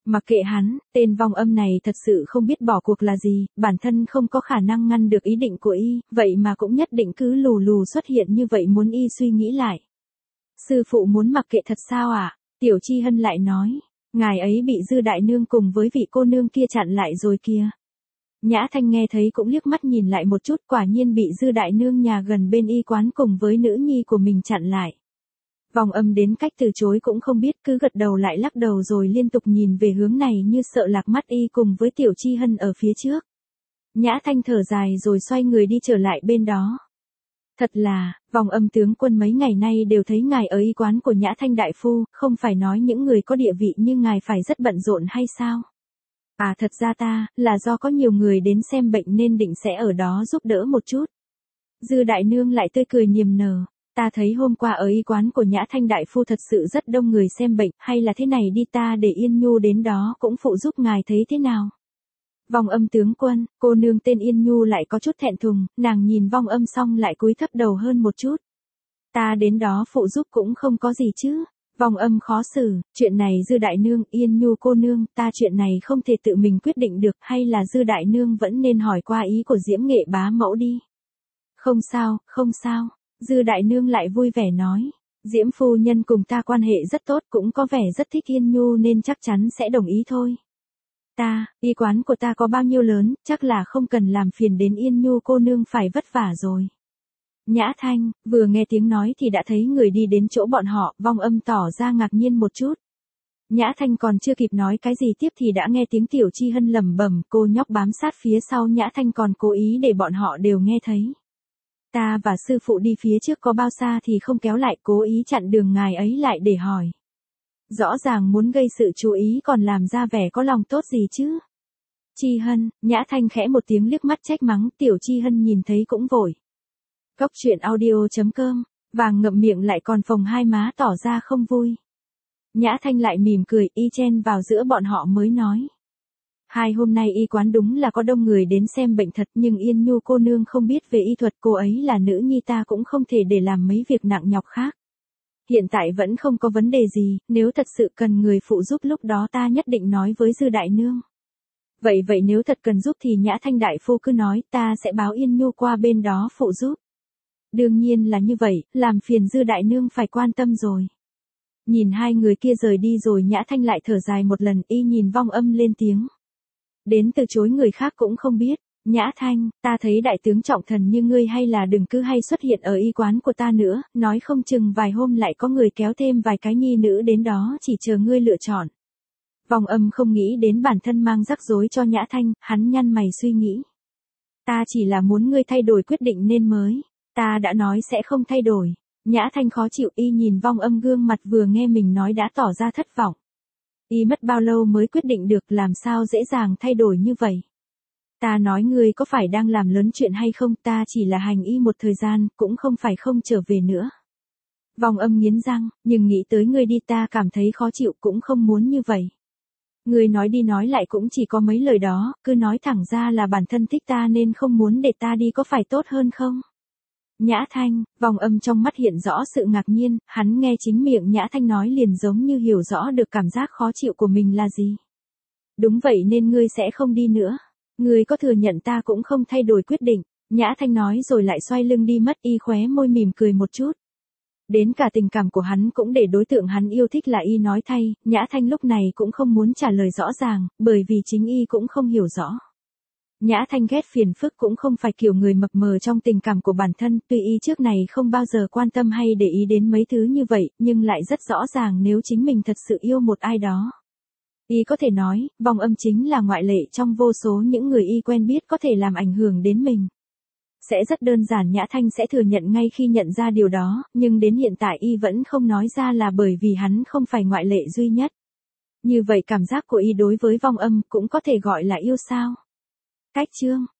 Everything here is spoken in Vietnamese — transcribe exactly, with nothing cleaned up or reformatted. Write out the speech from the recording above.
Mặc kệ hắn, tên vong âm này thật sự không biết bỏ cuộc là gì, bản thân không có khả năng ngăn được ý định của y, vậy mà cũng nhất định cứ lù lù xuất hiện như vậy muốn y suy nghĩ lại. Sư phụ muốn mặc kệ thật sao ạ? À? Tiểu Chi Hân lại nói, ngài ấy bị Dư đại nương cùng với vị cô nương kia chặn lại rồi kìa. Nhã Thanh nghe thấy cũng liếc mắt nhìn lại một chút, quả nhiên bị Dư đại nương nhà gần bên y quán cùng với nữ nhi của mình chặn lại. Vong âm đến cách từ chối cũng không biết, cứ gật đầu lại lắc đầu rồi liên tục nhìn về hướng này như sợ lạc mắt y cùng với Tiểu Chi Hân ở phía trước. Nhã Thanh thở dài rồi xoay người đi trở lại bên đó. Thật là, Vong âm tướng quân mấy ngày nay đều thấy ngài ở y quán của Nhã Thanh đại phu, không phải nói những người có địa vị như ngài phải rất bận rộn hay sao? À thật ra ta, là do có nhiều người đến xem bệnh nên định sẽ ở đó giúp đỡ một chút. Dư đại nương lại tươi cười niềm nở. Ta thấy hôm qua ở y quán của Nhã Thanh đại phu thật sự rất đông người xem bệnh, hay là thế này đi ta để Yên Nhu đến đó cũng phụ giúp ngài thấy thế nào? Vong âm tướng quân, cô nương tên Yên Nhu lại có chút thẹn thùng, nàng nhìn Vong âm xong lại cúi thấp đầu hơn một chút. Ta đến đó phụ giúp cũng không có gì chứ. Vong âm khó xử, chuyện này Dư đại nương, Yên Nhu cô nương, ta chuyện này không thể tự mình quyết định được, hay là Dư đại nương vẫn nên hỏi qua ý của Diễm Nghệ bá mẫu đi. Không sao, không sao. Dư đại nương lại vui vẻ nói, Diễm phu nhân cùng ta quan hệ rất tốt, cũng có vẻ rất thích Yên Nhu nên chắc chắn sẽ đồng ý thôi. Ta, y quán của ta có bao nhiêu lớn, chắc là không cần làm phiền đến Yên Nhu cô nương phải vất vả rồi. Nhã Thanh, vừa nghe tiếng nói thì đã thấy người đi đến chỗ bọn họ, Vong âm tỏ ra ngạc nhiên một chút. Nhã Thanh còn chưa kịp nói cái gì tiếp thì đã nghe tiếng Tiểu Chi Hân lẩm bẩm, cô nhóc bám sát phía sau Nhã Thanh còn cố ý để bọn họ đều nghe thấy. Ta và sư phụ đi phía trước có bao xa thì không kéo lại, cố ý chặn đường ngài ấy lại để hỏi. Rõ ràng muốn gây sự chú ý còn làm ra vẻ có lòng tốt gì chứ. Chi Hân, Nhã Thanh khẽ một tiếng liếc mắt trách mắng, Tiểu Chi Hân nhìn thấy cũng vội. Cốc truyện audio chấm com, vàng ngậm miệng lại còn phồng hai má tỏ ra không vui. Nhã Thanh lại mỉm cười, y chen vào giữa bọn họ mới nói. Hai hôm nay y quán đúng là có đông người đến xem bệnh thật, nhưng Yên Nhu cô nương không biết về y thuật, cô ấy là nữ nhi ta cũng không thể để làm mấy việc nặng nhọc khác. Hiện tại vẫn không có vấn đề gì, nếu thật sự cần người phụ giúp lúc đó ta nhất định nói với Dư đại nương. Vậy vậy nếu thật cần giúp thì Nhã Thanh đại phu cứ nói, ta sẽ báo Yên Nhu qua bên đó phụ giúp. Đương nhiên là như vậy, làm phiền Dư đại nương phải quan tâm rồi. Nhìn hai người kia rời đi rồi Nhã Thanh lại thở dài một lần, y nhìn Vong âm lên tiếng. Đến từ chối người khác cũng không biết. Nhã Thanh, ta thấy đại tướng trọng thần như ngươi hay là đừng cứ hay xuất hiện ở y quán của ta nữa, nói không chừng vài hôm lại có người kéo thêm vài cái nhi nữ đến đó chỉ chờ ngươi lựa chọn. Vong âm không nghĩ đến bản thân mang rắc rối cho Nhã Thanh, hắn nhăn mày suy nghĩ. Ta chỉ là muốn ngươi thay đổi quyết định nên mới. Ta đã nói sẽ không thay đổi. Nhã Thanh khó chịu, y nhìn Vong âm gương mặt vừa nghe mình nói đã tỏ ra thất vọng. Y mất bao lâu mới quyết định được, làm sao dễ dàng thay đổi như vậy. Ta nói ngươi có phải đang làm lớn chuyện hay không, ta chỉ là hành y một thời gian, cũng không phải không trở về nữa. Vong âm nghiến răng, nhưng nghĩ tới ngươi đi ta cảm thấy khó chịu, cũng không muốn như vậy. Ngươi nói đi nói lại cũng chỉ có mấy lời đó, cứ nói thẳng ra là bản thân thích ta nên không muốn để ta đi có phải tốt hơn không? Nhã Thanh, Vong âm trong mắt hiện rõ sự ngạc nhiên, hắn nghe chính miệng Nhã Thanh nói liền giống như hiểu rõ được cảm giác khó chịu của mình là gì. Đúng vậy nên ngươi sẽ không đi nữa. Ngươi có thừa nhận ta cũng không thay đổi quyết định. Nhã Thanh nói rồi lại xoay lưng đi mất, y khóe môi mỉm cười một chút. Đến cả tình cảm của hắn cũng để đối tượng hắn yêu thích là y nói thay, Nhã Thanh lúc này cũng không muốn trả lời rõ ràng, bởi vì chính y cũng không hiểu rõ. Nhã Thanh ghét phiền phức cũng không phải kiểu người mập mờ trong tình cảm của bản thân, tuy y trước này không bao giờ quan tâm hay để ý đến mấy thứ như vậy, nhưng lại rất rõ ràng nếu chính mình thật sự yêu một ai đó. Y có thể nói, Vong âm chính là ngoại lệ trong vô số những người y quen biết có thể làm ảnh hưởng đến mình. Sẽ rất đơn giản Nhã Thanh sẽ thừa nhận ngay khi nhận ra điều đó, nhưng đến hiện tại y vẫn không nói ra là bởi vì hắn không phải ngoại lệ duy nhất. Như vậy cảm giác của y đối với Vong âm cũng có thể gọi là yêu sao. Cách chương